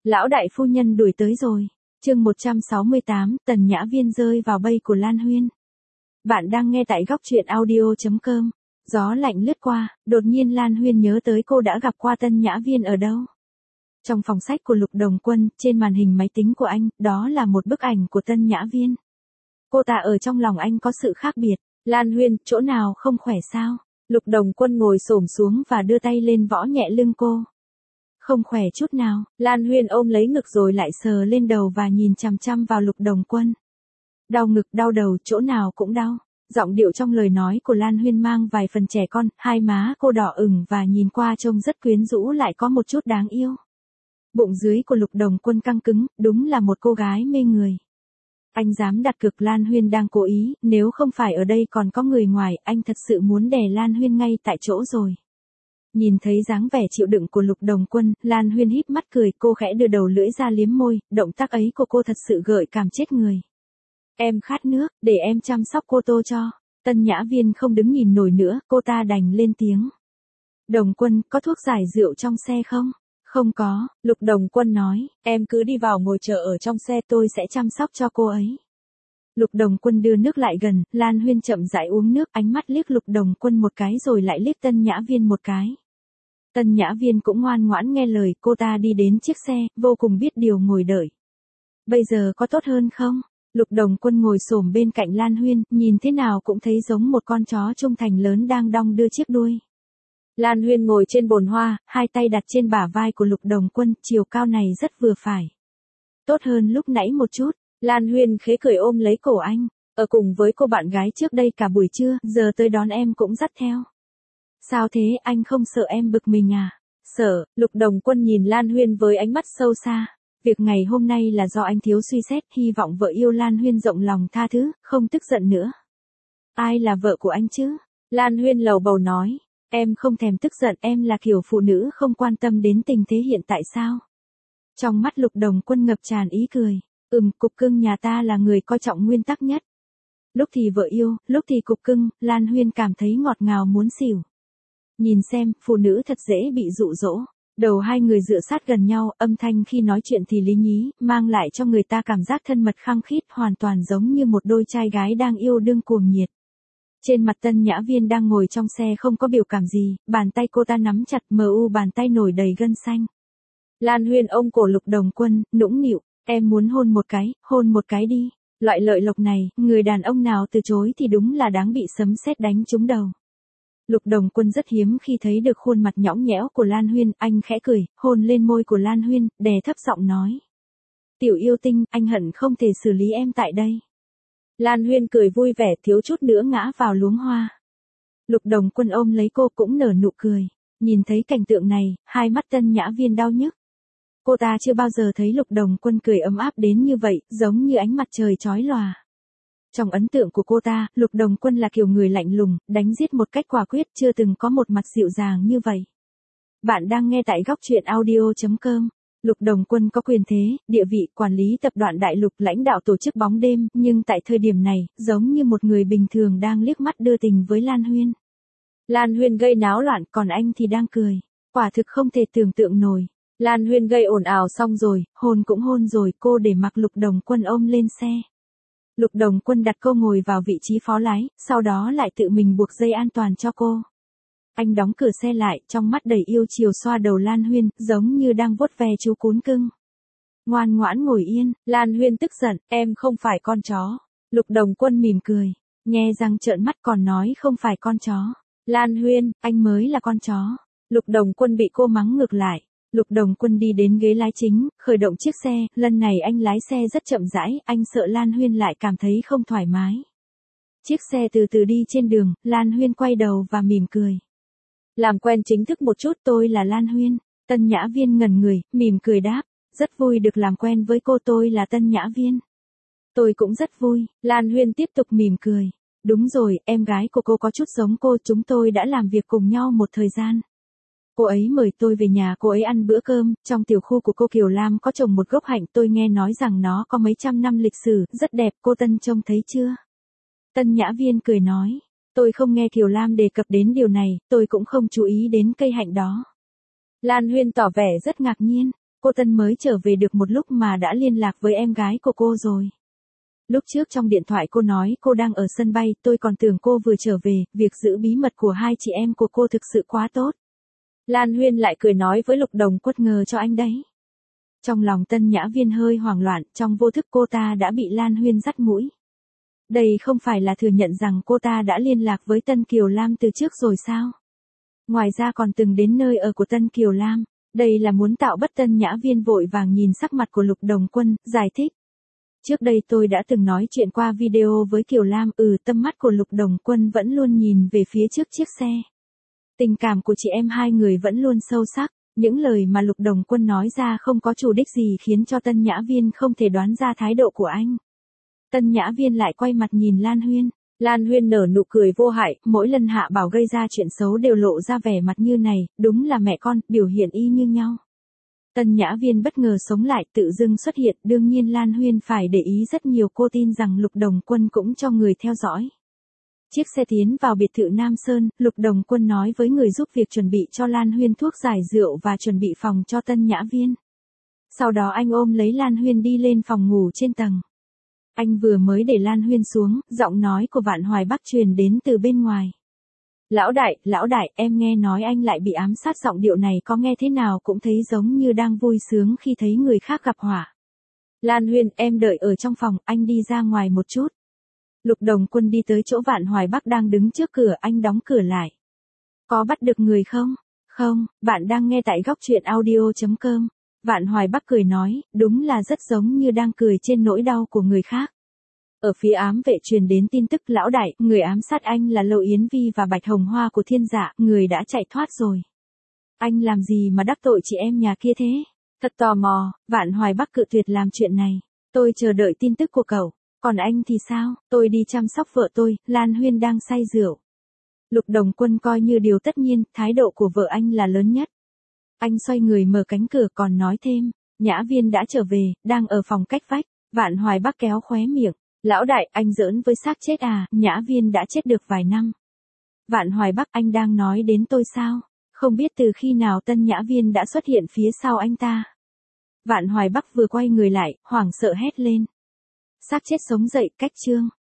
Lão đại phu nhân đuổi tới rồi. Chương 168, Tần Nhã Viên rơi vào bẫy của Lan Huyên. Bạn đang nghe tại góc truyện audio.com. Gió lạnh lướt qua, đột nhiên Lan Huyên nhớ tới cô đã gặp qua Tần Nhã Viên ở đâu. Trong phòng sách của Lục Đồng Quân, trên màn hình máy tính của anh, đó là một bức ảnh của Tần Nhã Viên. Cô ta ở trong lòng anh có sự khác biệt. Lan Huyên, chỗ nào không khỏe sao? Lục Đồng Quân ngồi xổm xuống và đưa tay lên võ nhẹ lưng cô. Không khỏe chút nào. Lan Huyên ôm lấy ngực rồi lại sờ lên đầu và nhìn chằm chằm vào Lục Đồng Quân. Đau ngực, đau đầu, chỗ nào cũng đau. Giọng điệu trong lời nói của Lan Huyên mang vài phần trẻ con, hai má cô đỏ ửng và nhìn qua trông rất quyến rũ lại có một chút đáng yêu. Bụng dưới của Lục Đồng Quân căng cứng, đúng là một cô gái mê người. Anh dám đặt cược Lan Huyên đang cố ý, nếu không phải ở đây còn có người ngoài, anh thật sự muốn đè Lan Huyên ngay tại chỗ rồi. Nhìn thấy dáng vẻ chịu đựng của Lục Đồng Quân, Lan Huyên híp mắt cười, cô khẽ đưa đầu lưỡi ra liếm môi, động tác ấy của cô thật sự gợi cảm chết người. Em khát nước, để em chăm sóc cô tô cho. Tần Nhã Viên không đứng nhìn nổi nữa, cô ta đành lên tiếng. Đồng Quân, có thuốc giải rượu trong xe không? Không có, Lục Đồng Quân nói, em cứ đi vào ngồi chờ ở trong xe, tôi sẽ chăm sóc cho cô ấy. Lục Đồng Quân đưa nước lại gần, Lan Huyên chậm rãi uống nước, ánh mắt liếc Lục Đồng Quân một cái rồi lại liếc Tần Nhã Viên một cái. Tần Nhã Viên cũng ngoan ngoãn nghe lời, cô ta đi đến chiếc xe, vô cùng biết điều ngồi đợi. Bây giờ có tốt hơn không? Lục Đồng Quân ngồi xổm bên cạnh Lan Huyên, nhìn thế nào cũng thấy giống một con chó trung thành lớn đang đong đưa chiếc đuôi. Lan Huyên ngồi trên bồn hoa, hai tay đặt trên bả vai của Lục Đồng Quân, chiều cao này rất vừa phải. Tốt hơn lúc nãy một chút. Lan Huyên khẽ cười ôm lấy cổ anh. Ở cùng với cô bạn gái trước đây cả buổi trưa, giờ tới đón em cũng dắt theo. Sao thế, anh không sợ em bực mình à? Sợ. Lục Đồng Quân nhìn Lan Huyên với ánh mắt sâu xa. Việc ngày hôm nay là do anh thiếu suy xét, hy vọng vợ yêu Lan Huyên rộng lòng tha thứ, không tức giận nữa. Ai là vợ của anh chứ? Lan Huyên lầu bầu nói. Em không thèm tức giận, em là kiểu phụ nữ không quan tâm đến tình thế hiện tại sao? Trong mắt Lục Đồng Quân ngập tràn ý cười. Cục cưng nhà ta là người coi trọng nguyên tắc nhất. Lúc thì vợ yêu, lúc thì cục cưng, Lan Huyên cảm thấy ngọt ngào muốn xỉu. Nhìn xem, phụ nữ thật dễ bị dụ dỗ. Đầu hai người dựa sát gần nhau, âm thanh khi nói chuyện thì lý nhí, mang lại cho người ta cảm giác thân mật khăng khít, hoàn toàn giống như một đôi trai gái đang yêu đương cuồng nhiệt. Trên mặt Tần Nhã Viên đang ngồi trong xe không có biểu cảm gì, bàn tay cô ta nắm chặt bàn tay nổi đầy gân xanh. Lan Huyên ôm cổ Lục Đồng Quân, nũng nịu, em muốn hôn một cái đi. Loại lợi lộc này, người đàn ông nào từ chối thì đúng là đáng bị sấm sét đánh trúng đầu. Lục Đồng Quân rất hiếm khi thấy được khuôn mặt nhõng nhẽo của Lan Huyên, anh khẽ cười, hôn lên môi của Lan Huyên, đè thấp giọng nói. Tiểu yêu tinh, anh hận không thể xử lý em tại đây. Lan Huyên cười vui vẻ, thiếu chút nữa ngã vào luống hoa. Lục Đồng Quân ôm lấy cô cũng nở nụ cười. Nhìn thấy cảnh tượng này, hai mắt Tần Nhã Viên đau nhức. Cô ta chưa bao giờ thấy Lục Đồng Quân cười ấm áp đến như vậy, giống như ánh mặt trời chói lòa. Trong ấn tượng của cô ta, Lục Đồng Quân là kiểu người lạnh lùng, đánh giết một cách quả quyết, chưa từng có một mặt dịu dàng như vậy. Bạn đang nghe tại góc truyện audio.com. Lục Đồng Quân có quyền thế, địa vị, quản lý tập đoàn Đại Lục, lãnh đạo tổ chức bóng đêm, nhưng tại thời điểm này, giống như một người bình thường đang liếc mắt đưa tình với Lan Huyên. Lan Huyên gây náo loạn, còn anh thì đang cười. Quả thực không thể tưởng tượng nổi. Lan Huyên gây ồn ào xong rồi, hôn cũng hôn rồi, cô để mặc Lục Đồng Quân ôm lên xe. Lục Đồng Quân đặt cô ngồi vào vị trí phó lái, sau đó lại tự mình buộc dây an toàn cho cô. Anh đóng cửa xe lại, trong mắt đầy yêu chiều xoa đầu Lan Huyên, giống như đang vuốt ve chú cún cưng. Ngoan ngoãn ngồi yên, Lan Huyên tức giận, em không phải con chó. Lục Đồng Quân mỉm cười, nhe răng trợn mắt còn nói không phải con chó. Lan Huyên, anh mới là con chó. Lục Đồng Quân bị cô mắng ngược lại. Lục Đồng Quân đi đến ghế lái chính, khởi động chiếc xe, lần này anh lái xe rất chậm rãi, anh sợ Lan Huyên lại cảm thấy không thoải mái. Chiếc xe từ từ đi trên đường, Lan Huyên quay đầu và mỉm cười. Làm quen chính thức một chút, tôi là Lan Huyên. Tần Nhã Viên ngẩn người, mỉm cười đáp, rất vui được làm quen với cô, tôi là Tần Nhã Viên. Tôi cũng rất vui, Lan Huyên tiếp tục mỉm cười. Đúng rồi, em gái của cô có chút giống cô, chúng tôi đã làm việc cùng nhau một thời gian. Cô ấy mời tôi về nhà cô ấy ăn bữa cơm, trong tiểu khu của cô Kiều Lam có trồng một gốc hạnh, tôi nghe nói rằng nó có mấy trăm năm lịch sử, rất đẹp, cô Tân trông thấy chưa? Tần Nhã Viên cười nói, tôi không nghe Kiều Lam đề cập đến điều này, tôi cũng không chú ý đến cây hạnh đó. Lan Huyên tỏ vẻ rất ngạc nhiên, Cô Tân mới trở về được một lúc mà đã liên lạc với em gái của cô rồi. Lúc trước trong điện thoại cô nói cô đang ở sân bay, tôi còn tưởng cô vừa trở về, việc giữ bí mật của hai chị em của cô thực sự quá tốt. Lan Huyên lại cười nói với Lục Đồng Quất ngờ cho anh đấy. Trong lòng Tân Nhã Viên hơi hoảng loạn, trong vô thức cô ta đã bị Lan Huyên dắt mũi. Đây không phải là thừa nhận rằng cô ta đã liên lạc với Tân Kiều Lam từ trước rồi sao? Ngoài ra còn từng đến nơi ở của Tân Kiều Lam, đây là muốn tạo bất. Tân Nhã Viên vội vàng nhìn sắc mặt của Lục Đồng Quân, giải thích. Trước đây tôi đã từng nói chuyện qua video với Kiều Lam, tâm mắt của Lục Đồng Quân vẫn luôn nhìn về phía trước chiếc xe. Tình cảm của chị em hai người vẫn luôn sâu sắc, những lời mà Lục Đồng Quân nói ra không có chủ đích gì khiến cho Tân Nhã Viên không thể đoán ra thái độ của anh. Tân Nhã Viên lại quay mặt nhìn Lan Huyên. Lan Huyên nở nụ cười vô hại, mỗi lần Hạ Bảo gây ra chuyện xấu đều lộ ra vẻ mặt như này, đúng là mẹ con, biểu hiện y như nhau. Tân Nhã Viên bất ngờ sống lại, tự dưng xuất hiện, đương nhiên Lan Huyên phải để ý rất nhiều. Cô tin rằng Lục Đồng Quân cũng cho người theo dõi. Chiếc xe tiến vào biệt thự Nam Sơn, Lục Đồng Quân nói với người giúp việc chuẩn bị cho Lan Huyên thuốc giải rượu và chuẩn bị phòng cho Tân Nhã Viên. Sau đó anh ôm lấy Lan Huyên đi lên phòng ngủ trên tầng. Anh vừa mới để Lan Huyên xuống, giọng nói của Vạn Hoài Bắc truyền đến từ bên ngoài. Lão đại, em nghe nói anh lại bị ám sát, giọng điệu này có nghe thế nào cũng thấy giống như đang vui sướng khi thấy người khác gặp họa. Lan Huyên, em đợi ở trong phòng, anh đi ra ngoài một chút. Lục Đồng Quân đi tới chỗ Vạn Hoài Bắc đang đứng trước cửa, anh đóng cửa lại. Có bắt được người không? Không, bạn đang nghe tại góc truyện audio.com. Vạn Hoài Bắc cười nói, đúng là rất giống như đang cười trên nỗi đau của người khác. Ở phía ám vệ truyền đến tin tức, lão đại, người ám sát anh là Lâu Yến Vi và Bạch Hồng Hoa của Thiên Dạ, người đã chạy thoát rồi. Anh làm gì mà đắc tội chị em nhà kia thế? Thật tò mò. Vạn Hoài Bắc cự tuyệt làm chuyện này. Tôi chờ đợi tin tức của cậu. Còn anh thì sao? Tôi đi chăm sóc vợ tôi, Lan Huyên đang say rượu. Lục Đồng Quân coi như điều tất nhiên, thái độ của vợ anh là lớn nhất. Anh xoay người mở cánh cửa còn nói thêm, Nhã Viên đã trở về, đang ở phòng cách vách. Vạn Hoài Bắc kéo khóe miệng. Lão đại, anh giỡn với xác chết à? Nhã Viên đã chết được vài năm. Vạn Hoài Bắc, anh đang nói đến tôi sao? Không biết từ khi nào Tân Nhã Viên đã xuất hiện phía sau anh ta. Vạn Hoài Bắc vừa quay người lại, hoảng sợ hét lên. Xác chết sống dậy, cách chương.